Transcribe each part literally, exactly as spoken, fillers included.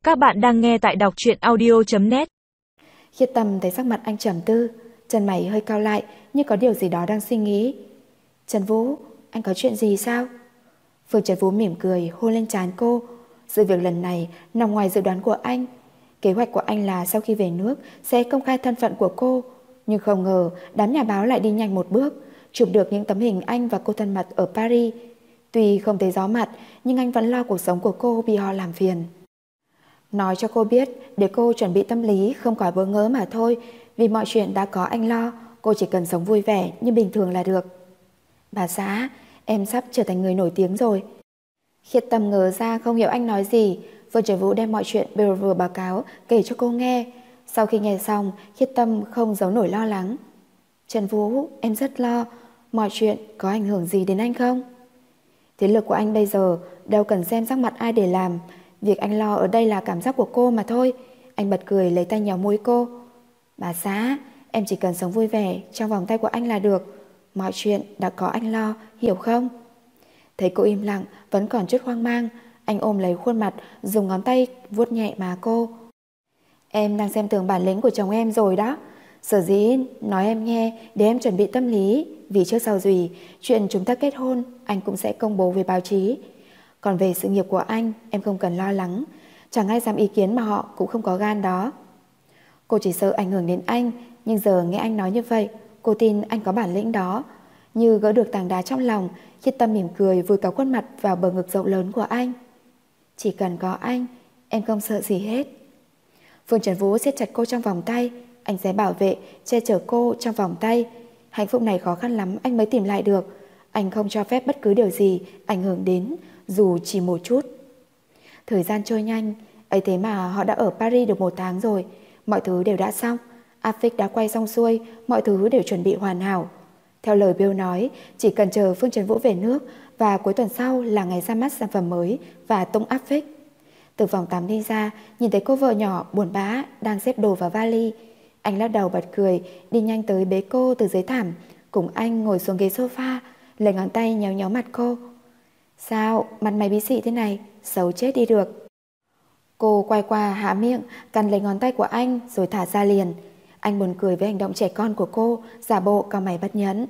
Các bạn đang nghe tại đọc truyện audio chấm net. Khiết Tâm thấy sắc mặt anh trầm tư, chân mày hơi cau lại như có điều gì đó đang suy nghĩ. Trần Vũ, anh có chuyện gì sao? Phương Trần Vũ mỉm cười hôn lên trán cô. Sự việc lần này nằm ngoài dự đoán của anh. Kế hoạch của anh là sau khi về nước sẽ công khai thân phận của cô. Nhưng không ngờ đám nhà báo lại đi nhanh một bước, chụp được những tấm hình anh và cô thân mật ở Paris. Tuy không thấy rõ mặt, nhưng anh vẫn lo cuộc sống của cô bị họ làm phiền. Nói cho cô biết để cô chuẩn bị tâm lý không khỏi bỡ ngỡ mà thôi. Vì mọi chuyện đã có anh lo, cô chỉ cần sống vui vẻ như bình thường là được. Bà xã, em sắp trở thành người nổi tiếng rồi. Khiết Tâm ngờ ra không hiểu anh nói gì. Phương Trần Vũ đem mọi chuyện vừa vừa báo cáo kể cho cô nghe. Sau khi nghe xong, Khiết Tâm không giấu nổi lo lắng. Trần Vũ, em rất lo. Mọi chuyện có ảnh hưởng gì đến anh không? Thế lực của anh bây giờ đâu cần xem sắc mặt ai để làm. Việc anh lo ở đây là cảm giác của cô mà thôi. Anh bật cười lấy tay nhéo mũi cô. Bà xã, em chỉ cần sống vui vẻ trong vòng tay của anh là được. Mọi chuyện đã có anh lo, hiểu không? Thấy cô im lặng, vẫn còn chút hoang mang, anh ôm lấy khuôn mặt, dùng ngón tay vuốt nhẹ má cô. Em đang xem thường bản lĩnh của chồng em rồi đó. Sở dĩ nói em nghe để em chuẩn bị tâm lý. Vì trước sau gì, chuyện chúng ta kết hôn anh cũng sẽ công bố với báo chí. Còn về sự nghiệp của anh, em không cần lo lắng. Chẳng ai dám ý kiến mà họ cũng không có gan đó. Cô chỉ sợ ảnh hưởng đến anh, nhưng giờ nghe anh nói như vậy, cô tin anh có bản lĩnh đó. Như gỡ được tảng đá trong lòng, Khiết Tâm mỉm cười vùi cả khuôn mặt vào bờ ngực rộng lớn của anh. Chỉ cần có anh, em không sợ gì hết. Phương Trần Vũ siết chặt cô trong vòng tay, anh sẽ bảo vệ, che chở cô trong vòng tay. Hạnh phúc này khó khăn lắm anh mới tìm lại được. Anh không cho phép bất cứ điều gì ảnh hưởng đến, dù chỉ một chút. Thời gian trôi nhanh, ấy thế mà họ đã ở Paris được một tháng rồi. Mọi thứ đều đã xong, áp phích đã quay xong xuôi, mọi thứ đều chuẩn bị hoàn hảo. Theo lời Bill nói, chỉ cần chờ Phương Trần Vũ về nước và cuối tuần sau là ngày ra mắt sản phẩm mới và tung áp phích. Từ phòng tắm đi ra, nhìn thấy cô vợ nhỏ buồn bã đang xếp đồ vào vali. Anh lắc đầu bật cười, đi nhanh tới bế cô từ dưới thảm, cùng anh ngồi xuống ghế sofa, lấy ngón tay nhéo nhéo mặt cô. Sao, mặt mày bí xị thế này, xấu chết đi được. Cô quay qua há miệng, cắn lấy ngón tay của anh rồi thả ra liền. Anh buồn cười với hành động trẻ con của cô, giả bộ cau mày bất nhẫn.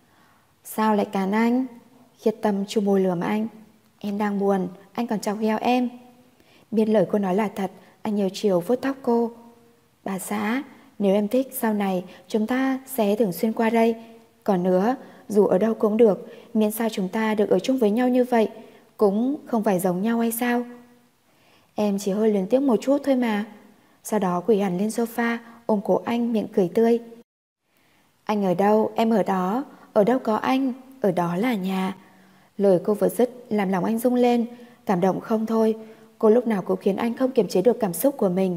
Sao lại cắn anh? Khiết Tâm chu môi lườm anh. Em đang buồn, anh còn chọc ghẹo em. Biết lời cô nói là thật, anh nhiều chiều vuốt tóc cô. Bà xã, nếu em thích sau này chúng ta sẽ thường xuyên qua đây. Còn nữa, dù ở đâu cũng được, miễn sao chúng ta được ở chung với nhau như vậy, cũng không phải giống nhau hay sao? Em chỉ hơi luyến tiếc một chút thôi mà. Sau đó quỳ hẳn lên sofa, ôm cổ anh miệng cười tươi. Anh ở đâu, em ở đó. Ở đâu có anh, ở đó là nhà. Lời cô vừa dứt làm lòng anh rung lên, cảm động không thôi. Cô lúc nào cũng khiến anh không kiềm chế được cảm xúc của mình.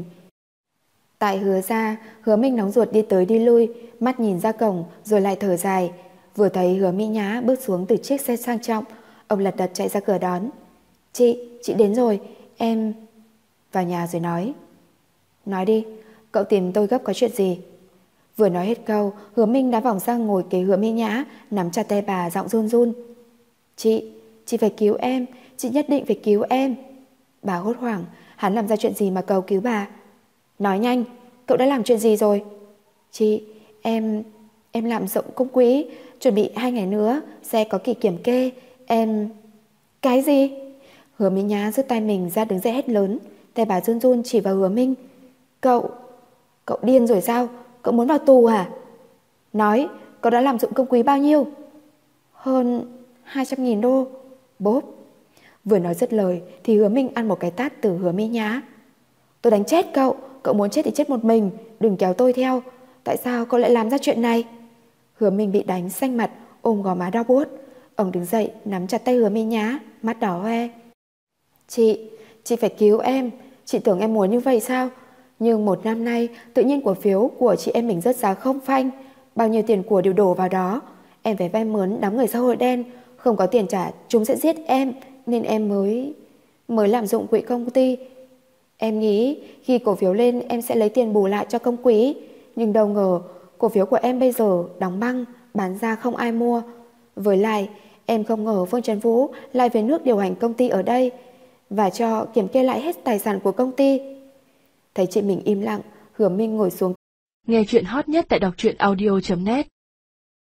Tại Hứa ra, Hứa Minh nóng ruột đi tới đi lui, mắt nhìn ra cổng rồi lại thở dài. Vừa thấy Hứa Mỹ Nhã bước xuống từ chiếc xe sang trọng, ông lật đật chạy ra cửa đón. Chị, chị đến rồi, em... Vào nhà rồi nói. Nói đi, cậu tìm tôi gấp có chuyện gì? Vừa nói hết câu, Hứa Minh đã vòng sang ngồi kế Hứa Mỹ Nhã, nắm chặt tay bà giọng run run. Chị, chị phải cứu em, chị nhất định phải cứu em. Bà hốt hoảng, hắn làm ra chuyện gì mà cầu cứu bà? Nói nhanh, cậu đã làm chuyện gì rồi? Chị, em... Em làm rộng công quỹ, chuẩn bị hai ngày nữa sẽ có kỳ kiểm kê. Em... Cái gì? Hứa Mỹ Nhã rút tay mình ra đứng dậy hét lớn. Tay bà run run chỉ vào Hứa Minh. Cậu... Cậu điên rồi sao? Cậu muốn vào tù hả? Nói, cậu đã làm dụng công quý bao nhiêu? Hơn hai trăm nghìn đô. Bốp. Vừa nói dứt lời thì Hứa Minh ăn một cái tát từ Hứa Mỹ Nhã. Tôi đánh chết cậu. Cậu muốn chết thì chết một mình, đừng kéo tôi theo. Tại sao cậu lại làm ra chuyện này? Hứa Minh bị đánh xanh mặt, ôm gò má đau buốt. Ông đứng dậy nắm chặt tay Hứa Mỹ Nhã, mắt đỏ hoe. Chị, chị phải cứu em. Chị tưởng em muốn như vậy sao? Nhưng một năm nay tự nhiên cổ phiếu của chị em mình rớt giá không phanh, bao nhiêu tiền của đều đổ vào đó. Em phải vay mướn đám người xã hội đen, không có tiền trả chúng sẽ giết em, nên em mới mới lạm dụng quỹ công ty. Em nghĩ khi cổ phiếu lên em sẽ lấy tiền bù lại cho công quỹ, nhưng đâu ngờ cổ phiếu của em bây giờ đóng băng, bán ra không ai mua. Với lại em không ngờ Phương Trần Vũ lại về nước điều hành công ty ở đây và cho kiểm kê lại hết tài sản của công ty. Thấy chị mình im lặng, Hứa Minh ngồi xuống. Nghe chuyện hot nhất tại đọc truyện audio chấm net